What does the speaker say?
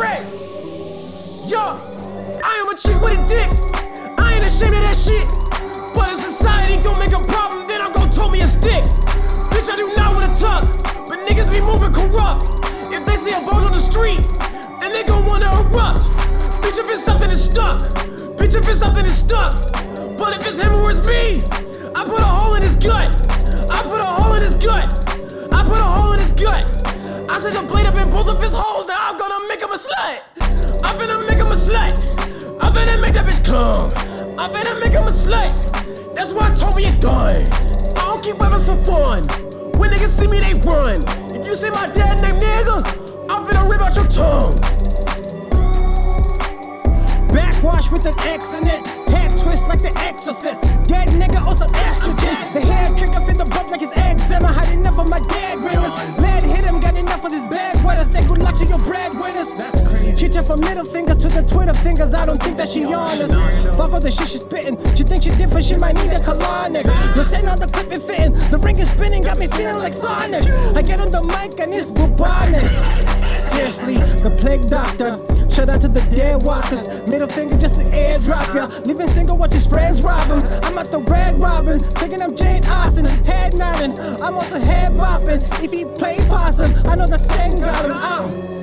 rest. Yo, I am a chick with a dick. I ain't ashamed of that shit. But if society gon' make a problem, then I'm gon' told me a stick. Bitch, I do not wanna talk, but niggas be moving corrupt. If they see a bulge on the street, then they gon' wanna erupt. Bitch, if it's something that's stuck. Bitch, if it's something that's stuck. But if it's him or it's me, I put a hole in his gut. I put a hole in his gut. I put a hole in his gut. I stick a blade up in both of his holes. Now I'm gonna make him a slut. I'm finna make him a slut. I'm finna make that bitch come. I'm finna make him a slut. That's why I told me a gun. I don't keep weapons for fun. When niggas see me, they run. If you see my dad named nigga, I'm finna rip out your tongue. Backwash with an X in it. Head twist like the exorcist. Dead nigga on some estrogen. The hair trigger fit the bump like his eczema. Had enough of my dead ringers. Lead hit him, got enough of this bad weather. Say good luck to your breadwinners. That's crazy. Kitchen from middle finger to the Twitter fingers. I don't think that she honest. Fuck all the shit she spitting. She think she different, she might need a colonic. You're saying on the clip and fitting. The ring is spinning, got me feeling like Sonic. I get on the mic and it's bubonic. Seriously, the plague doctor. Shout out to the dead walkers. Middle finger just to airdrop ya. Living single, watch his friends rob him. I'm at the Red Robin, thinking I'm Jane Austen. Head nodding, I'm also head bopping. If he play possum, I know the same got him out.